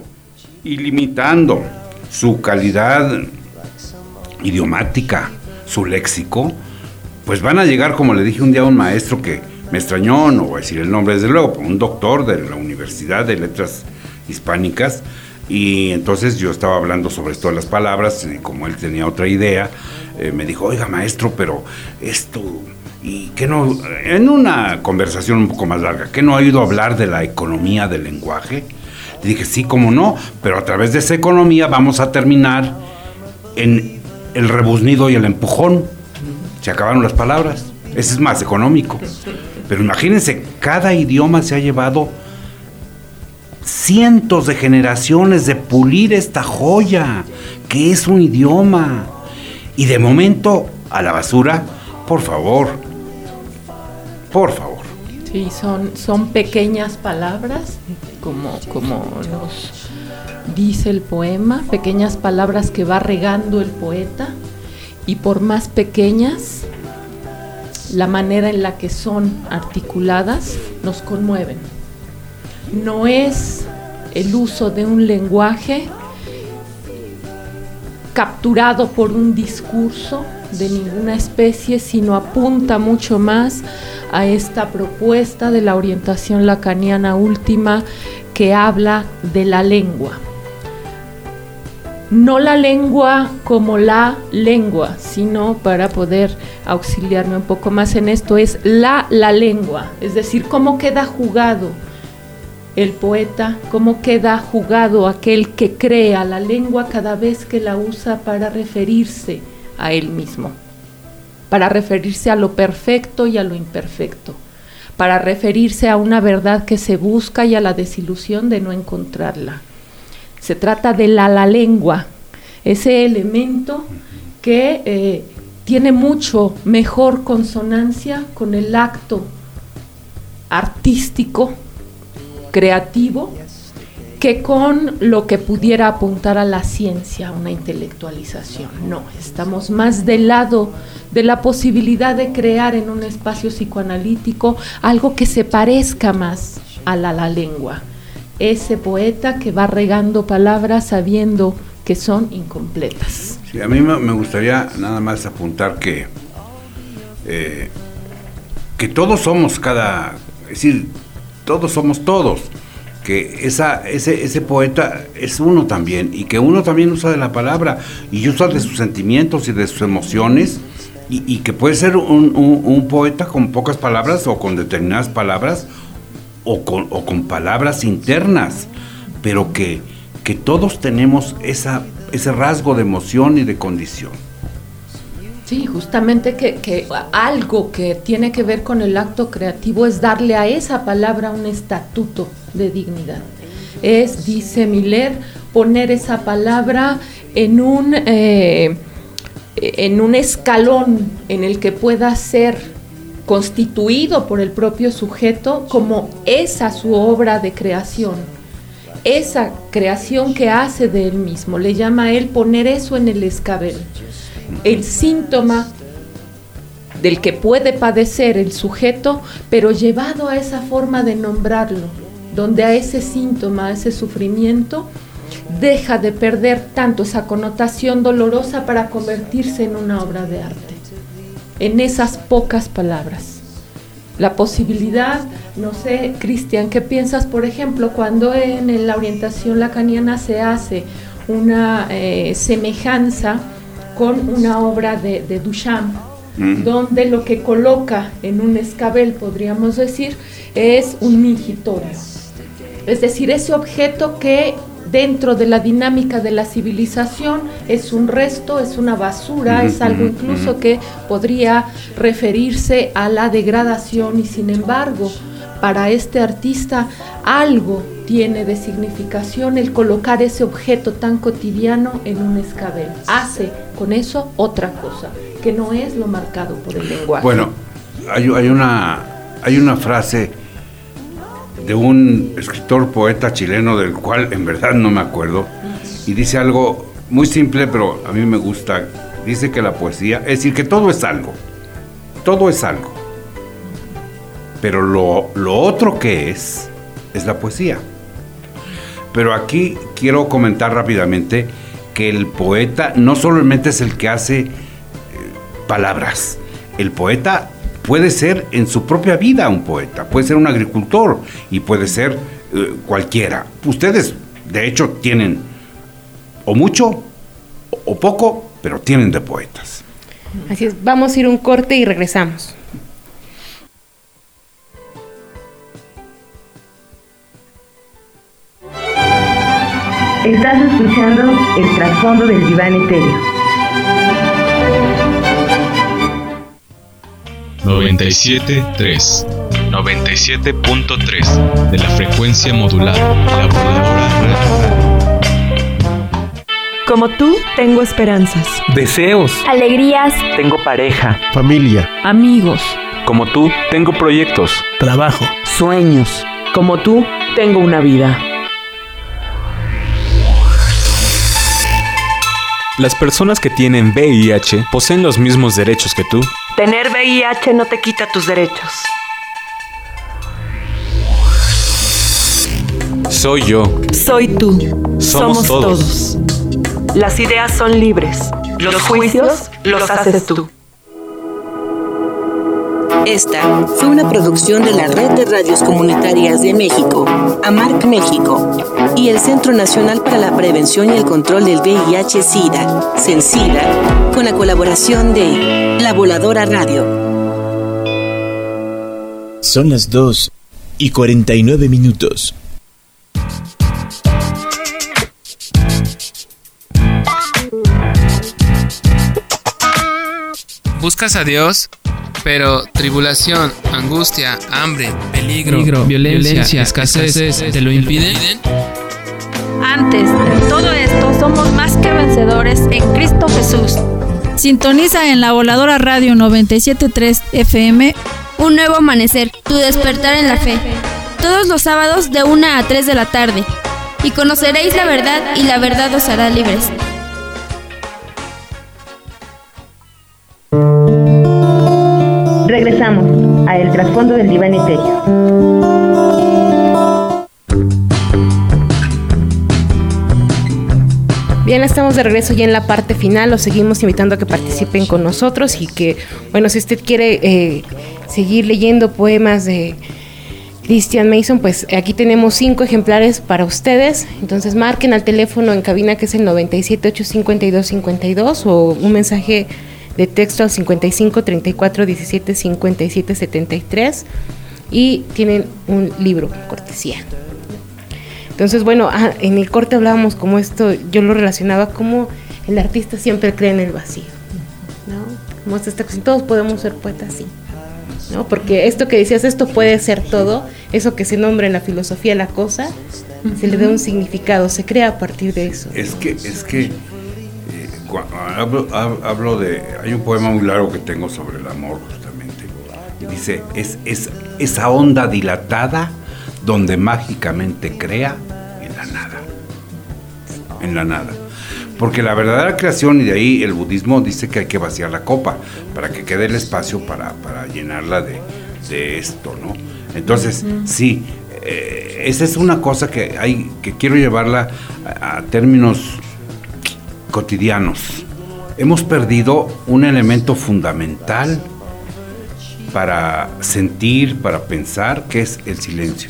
su calidad idiomática, su léxico, pues van a llegar, como le dije un día a un maestro que me extrañó, no voy a decir el nombre desde luego, un doctor de la Universidad de Letras Hispánicas, y entonces yo estaba hablando sobre esto de las palabras, y como él tenía otra idea, me dijo, oiga maestro, pero esto, y que no, en una conversación un poco más larga, ¿que no ha oído hablar de la economía del lenguaje? Le dije, sí, cómo no, pero a través de esa economía vamos a terminar en el rebuznido y el empujón. Se acabaron las palabras, ese es más económico. Pero imagínense, cada idioma se ha llevado cientos de generaciones de pulir esta joya que es un idioma, y de momento a la basura, por favor. Sí, son pequeñas palabras, como nos dice el poema, pequeñas palabras que va regando el poeta, y por más pequeñas, la manera en la que son articuladas nos conmueven. No es el uso de un lenguaje capturado por un discurso de ninguna especie, sino apunta mucho más a esta propuesta de la orientación lacaniana última, que habla de la lengua. No la lengua como la lengua, sino, para poder auxiliarme un poco más en esto, es la lengua, es decir, cómo queda jugado el poeta, cómo queda jugado aquel que crea la lengua cada vez que la usa para referirse a él mismo, para referirse a lo perfecto y a lo imperfecto, para referirse a una verdad que se busca y a la desilusión de no encontrarla. Se trata de la lengua, ese elemento que tiene mucho mejor consonancia con el acto artístico, creativo, que con lo que pudiera apuntar a la ciencia, una intelectualización. No, estamos más del lado de la posibilidad de crear en un espacio psicoanalítico algo que se parezca más a la lengua. Ese poeta que va regando palabras sabiendo que son incompletas. Sí, a mí me gustaría nada más apuntar que todos somos es decir, todos somos todos, que ese poeta es uno también, y que uno también usa de la palabra y usa de sus sentimientos y de sus emociones, y que puede ser un poeta con pocas palabras o con determinadas palabras o con palabras internas, pero que todos tenemos ese rasgo de emoción y de condición. Sí, justamente que algo que tiene que ver con el acto creativo es darle a esa palabra un estatuto de dignidad. Es, dice Miller, poner esa palabra en un escalón en el que pueda ser constituido por el propio sujeto como esa su obra de creación, esa creación que hace de él mismo. Le llama a él poner eso en el escabel. El síntoma del que puede padecer el sujeto, pero llevado a esa forma de nombrarlo, donde a ese síntoma, a ese sufrimiento, deja de perder tanto esa connotación dolorosa para convertirse en una obra de arte. En esas pocas palabras. La posibilidad, no sé, Cristian, ¿qué piensas, por ejemplo, cuando en la orientación lacaniana se hace una semejanza con una obra de Duchamp, donde lo que coloca en un escabel, podríamos decir, es un mingitorio. Es decir, ese objeto que dentro de la dinámica de la civilización es un resto, es una basura, es algo incluso que podría referirse a la degradación, y sin embargo, para este artista algo tiene de significación el colocar ese objeto tan cotidiano en un escabel. Hace con eso otra cosa, que no es lo marcado por el lenguaje. Bueno, hay una frase de un escritor poeta chileno del cual en verdad no me acuerdo, y dice algo muy simple, pero a mí me gusta. Dice que la poesía, es decir, que todo es algo, pero lo otro que es la poesía. Pero aquí quiero comentar rápidamente que el poeta no solamente es el que hace palabras. El poeta puede ser en su propia vida un poeta, puede ser un agricultor y puede ser cualquiera. Ustedes, de hecho, tienen o mucho o poco, pero tienen de poetas. Así es, vamos a ir un corte y regresamos. Estás escuchando el trasfondo del diván etéreo. 97.3 de la frecuencia modulada, la voladora radio. Como tú, tengo esperanzas, Deseos. alegrías, Tengo pareja. Familia. Amigos. Como tú, tengo proyectos. Trabajo. sueños. Como tú, tengo una vida. Las personas que tienen VIH poseen los mismos derechos que tú. Tener VIH no te quita tus derechos. Soy yo. Soy tú. Somos todos. Las ideas son libres. Los juicios los haces tú. Esta fue una producción de la Red de Radios Comunitarias de México, AMARC México, y el Centro Nacional para la Prevención y el Control del VIH-Sida, CENSIDA, con la colaboración de La Voladora Radio. Son las 2:49. Buscas a Dios, pero tribulación, angustia, hambre, peligro, violencia, escasez, ¿te lo impiden? Antes de todo esto, somos más que vencedores en Cristo Jesús. Sintoniza en La Voladora Radio 97.3 FM. Un nuevo amanecer, tu despertar en la fe. Todos los sábados de 1 a 3 de la tarde. Y conoceréis la verdad, y la verdad os hará libres. Regresamos a El Trasfondo del Diván Etéreo. Bien, estamos de regreso ya en la parte final. Los seguimos invitando a que participen con nosotros y que, bueno, si usted quiere seguir leyendo poemas de Christian Mason, pues aquí tenemos 5 ejemplares para ustedes. Entonces marquen al teléfono en cabina, que es el 97-852-52, o un mensaje de texto al 55 34 17 57 73, y tienen un libro cortesía. Entonces, bueno, en el corte hablábamos como esto, yo lo relacionaba como el artista siempre cree en el vacío, ¿no? Como esta cuestión, todos podemos ser poetas, sí, ¿no? Porque esto que decías, esto puede ser todo, eso que se nombra en la filosofía la cosa, se le da un significado, se crea a partir de eso. Es que hablo de, hay un poema muy largo que tengo sobre el amor, justamente, y dice, es esa onda dilatada donde mágicamente crea en la nada, porque la verdadera creación, y de ahí el budismo dice que hay que vaciar la copa para que quede el espacio para llenarla de esto, ¿no? Entonces, sí, esa es una cosa que quiero llevarla a términos cotidianos. Hemos perdido un elemento fundamental para sentir, para pensar, que es el silencio.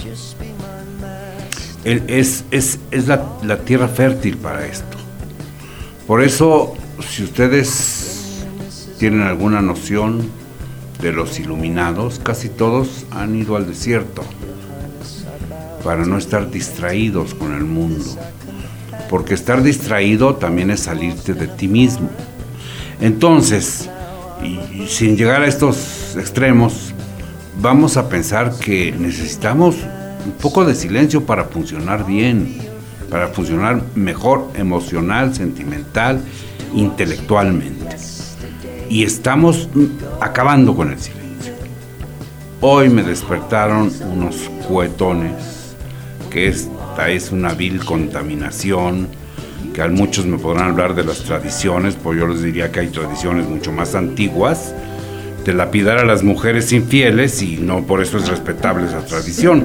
Es la tierra fértil para esto. Por eso, si ustedes tienen alguna noción de los iluminados, casi todos han ido al desierto para no estar distraídos con el mundo. porque estar distraído también es salirte de ti mismo. Entonces, y sin llegar a estos extremos, vamos a pensar que necesitamos un poco de silencio para funcionar bien, para funcionar mejor emocional, sentimental, intelectualmente. Y estamos acabando con el silencio. Hoy me despertaron unos cuetones, que esta es una vil contaminación, que a muchos me podrán hablar de las tradiciones, pues yo les diría que hay tradiciones mucho más antiguas, de lapidar a las mujeres infieles, y no por eso es respetable esa tradición.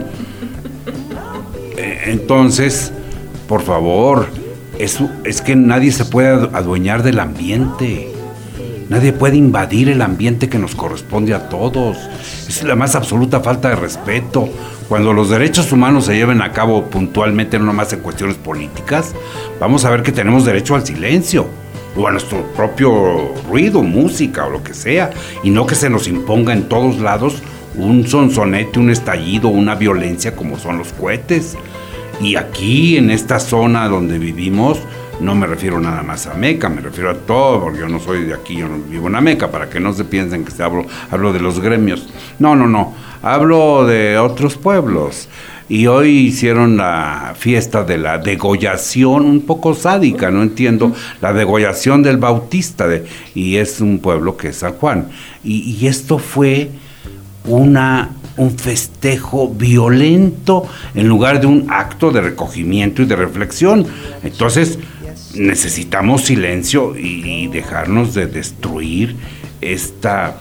Entonces, por favor, es que nadie se puede adueñar del ambiente. Nadie puede invadir el ambiente que nos corresponde a todos. Es la más absoluta falta de respeto. Cuando los derechos humanos se lleven a cabo puntualmente, no nomás en cuestiones políticas, vamos a ver que tenemos derecho al silencio, o a nuestro propio ruido, música o lo que sea, y no que se nos imponga en todos lados un sonsonete, un estallido, una violencia como son los cohetes. Y aquí, en esta zona donde vivimos, no me refiero nada más a Meca, me refiero a todo, porque yo no soy de aquí, yo no vivo en la Meca, para que no se piensen que hablo de los gremios. No, hablo de otros pueblos. Y hoy hicieron la fiesta de la degollación, un poco sádica, no entiendo, la degollación del Bautista, y es un pueblo que es San Juan. Y esto fue un festejo violento en lugar de un acto de recogimiento y de reflexión. Entonces, necesitamos silencio y dejarnos de destruir esta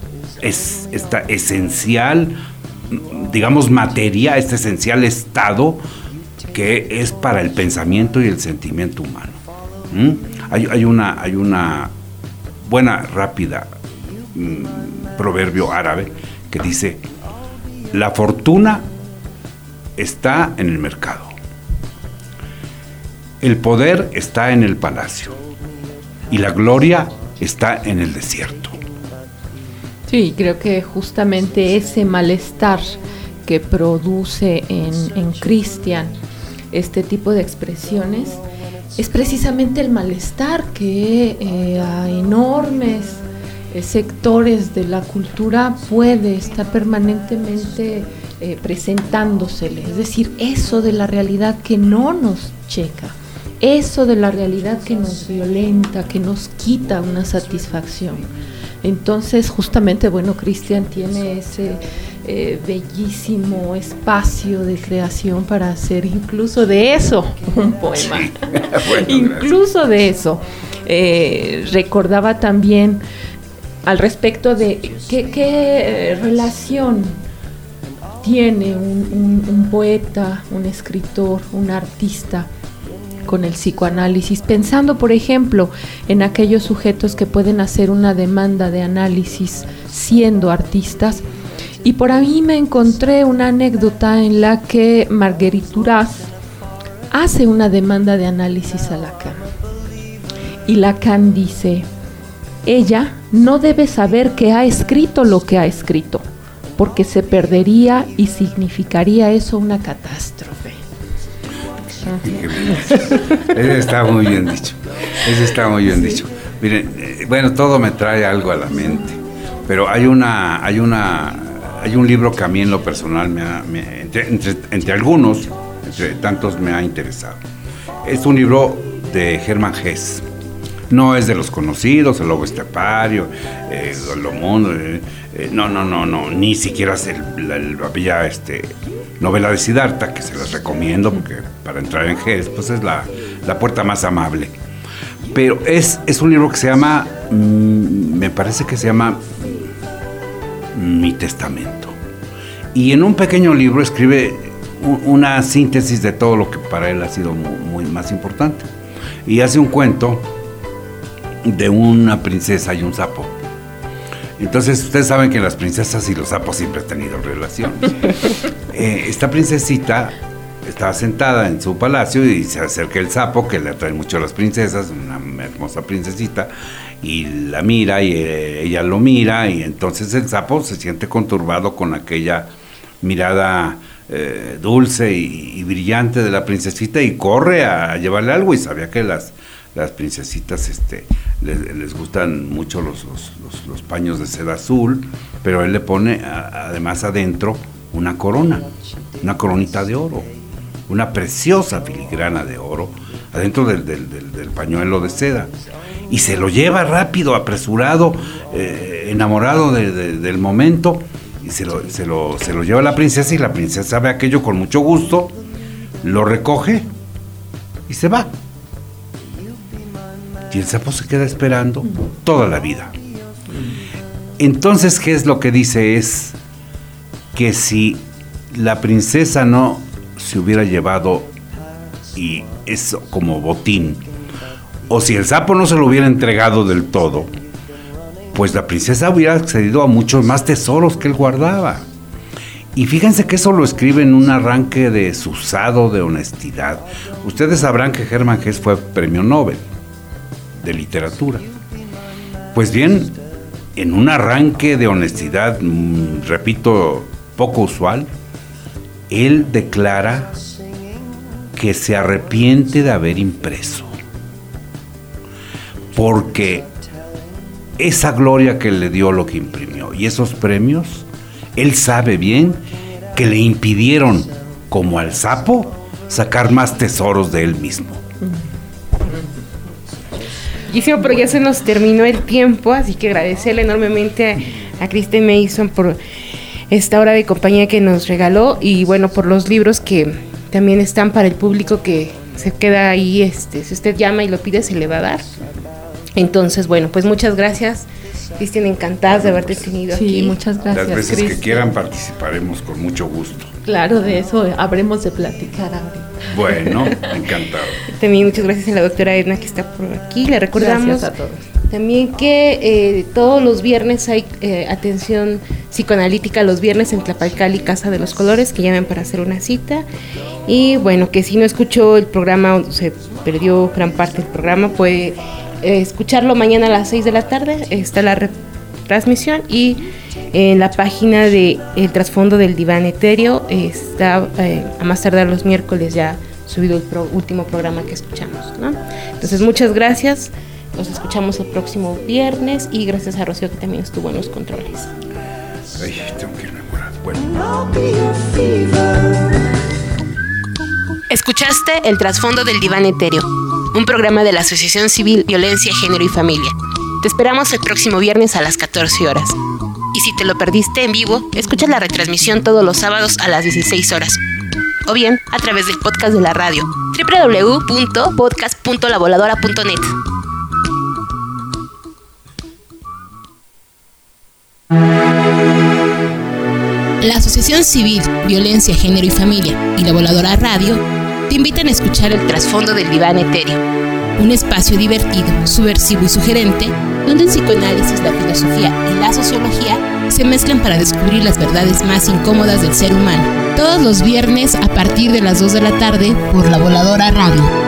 esencial, digamos, materia, este esencial estado que es para el pensamiento y el sentimiento humano. Hay una buena, rápida proverbio árabe que dice: la fortuna está en el mercado, el poder está en el palacio y la gloria está en el desierto. Sí, creo que justamente ese malestar que produce en Cristian este tipo de expresiones es precisamente el malestar que a enormes sectores de la cultura puede estar permanentemente presentándosele. Es decir, eso de la realidad que no nos checa, eso de la realidad que nos violenta, que nos quita una satisfacción. Entonces, justamente, bueno, Cristian tiene ese bellísimo espacio de creación para hacer incluso de eso un poema. Sí. Bueno, incluso de eso. Recordaba también al respecto de qué relación tiene un poeta, un escritor, un artista con el psicoanálisis, pensando, por ejemplo, en aquellos sujetos que pueden hacer una demanda de análisis siendo artistas. Y por ahí me encontré una anécdota en la que Marguerite Duras hace una demanda de análisis a Lacan. Y Lacan dice: ella no debe saber que ha escrito lo que ha escrito, porque se perdería y significaría eso una catástrofe. Ese está muy bien dicho. Miren, bueno, todo me trae algo a la mente, pero hay un libro que a mí en lo personal entre algunos, entre tantos, me ha interesado. Es un libro de Hermann Hesse. No es de los conocidos, El lobo estepario, Lomundo, no, ni siquiera es la bella novela de Siddhartha, que se las recomiendo, porque para entrar en Hesse, pues es la puerta más amable. Pero es un libro que se llama, me parece que se llama Mi Testamento. Y en un pequeño libro escribe una síntesis de todo lo que para él ha sido muy más importante. Y hace un cuento de una princesa y un sapo. Entonces, ustedes saben que las princesas y los sapos siempre han tenido relación. Esta princesita estaba sentada en su palacio y se acerca el sapo, que le atrae mucho a las princesas, una hermosa princesita, y la mira y ella lo mira, y entonces el sapo se siente conturbado con aquella mirada dulce y brillante de la princesita y corre a llevarle algo, y sabía que las princesitas les gustan mucho los paños de seda azul, pero él le pone además adentro una coronita de oro, una preciosa filigrana de oro adentro del pañuelo de seda, y se lo lleva rápido, apresurado, enamorado del momento, y se lo lleva a la princesa, y la princesa ve aquello con mucho gusto, lo recoge y se va. Y el sapo se queda esperando toda la vida. Entonces, ¿qué es lo que dice? Es que si la princesa no se hubiera llevado y eso como botín, o si el sapo no se lo hubiera entregado del todo, pues la princesa hubiera accedido a muchos más tesoros que él guardaba. Y fíjense que eso lo escribe en un arranque desusado de honestidad. Ustedes sabrán que Hermann Hesse fue premio Nobel de literatura. Pues bien, en un arranque de honestidad, repito, poco usual, él declara que se arrepiente de haber impreso, porque esa gloria que le dio lo que imprimió y esos premios, él sabe bien que le impidieron, como al sapo, sacar más tesoros de él mismo. Muchísimo, pero ya se nos terminó el tiempo, así que agradecerle enormemente a Kristen Mason por esta hora de compañía que nos regaló, y bueno, por los libros que también están para el público que se queda ahí, si usted llama y lo pide, se le va a dar. Entonces, bueno, pues muchas gracias, Kristen, encantadas de haberte tenido aquí. Sí, muchas gracias. Las veces Kristen, que quieran participaremos con mucho gusto. Claro, de eso habremos de platicar ahorita. Bueno, encantado. También muchas gracias a la doctora Edna, que está por aquí. Le recordamos Gracias a todos. También que todos los viernes hay atención psicoanalítica, los viernes en Tlapalcali, Casa de los Colores, que llamen para hacer una cita. Y bueno, que si no escuchó el programa o se perdió gran parte del programa, puede escucharlo mañana a las 6 de la tarde. Está la retransmisión, y en la página de El Trasfondo del Diván Etéreo está a más tardar los miércoles ya subido el último programa que escuchamos, ¿no? Entonces, muchas gracias. Nos escuchamos el próximo viernes, y gracias a Rocío, que también estuvo en los controles. Ay, tengo que irme a morar. Bueno. Escuchaste El Trasfondo del Diván Etéreo, un programa de la Asociación Civil Violencia, Género y Familia. Te esperamos el próximo viernes a las 14 horas. Y si te lo perdiste en vivo, escucha la retransmisión todos los sábados a las 16 horas. O bien, a través del podcast de la radio, www.podcast.lavoladora.net. La Asociación Civil Violencia, Género y Familia y La Voladora Radio te invitan a escuchar El Trasfondo del Diván Etéreo, un espacio divertido, subversivo y sugerente, donde el psicoanálisis, la filosofía y la sociología se mezclan para descubrir las verdades más incómodas del ser humano. Todos los viernes a partir de las 2 de la tarde por La Voladora Radio.